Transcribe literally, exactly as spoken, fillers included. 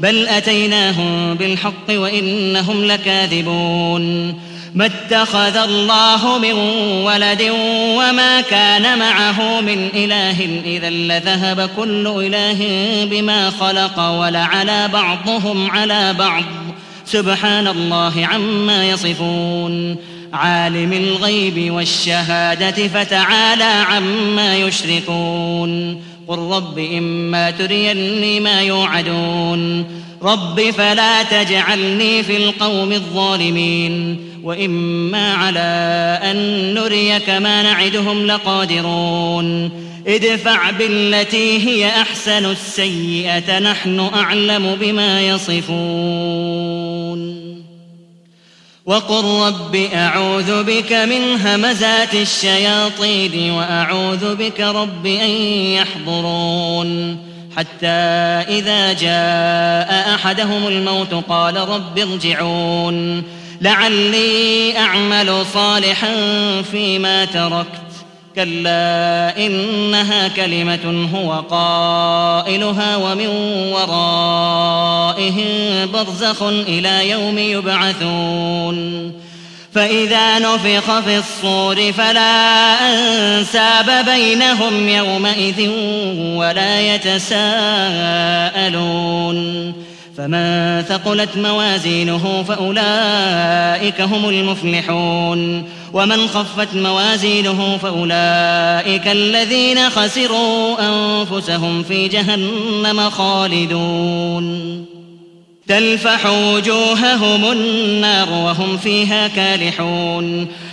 بل أتيناهم بالحق وإنهم لكاذبون ما اتخذ الله من ولد وما كان معه من إله إذا لذهب كل إله بما خلق ولعلى بعضهم على بعض سبحان الله عما يصفون عالم الغيب والشهادة فتعالى عما يشركون قل رب إما تريني ما يوعدون رب فلا تجعلني في القوم الظالمين وإما على أن نريك ما نعدهم لقادرون ادفع بالتي هي أحسن السيئة نحن أعلم بما يصفون وقل رب أعوذ بك من همزات الشياطين وأعوذ بك رب أن يحضرون حتى إذا جاء أحدهم الموت قال رب ارجعون لعلي أعمل صالحا فيما تركت كلا إنها كلمة هو قائلها ومن ورائهم برزخ إلى يوم يبعثون فإذا نفخ في الصور فلا أنساب بينهم يومئذ ولا يتساءلون فمن ثقلت موازينه فأولئك هم المفلحون ومن خفت موازينه فأولئك الذين خسروا أنفسهم في جهنم خالدون تلفح وجوههم النار وهم فيها كالحون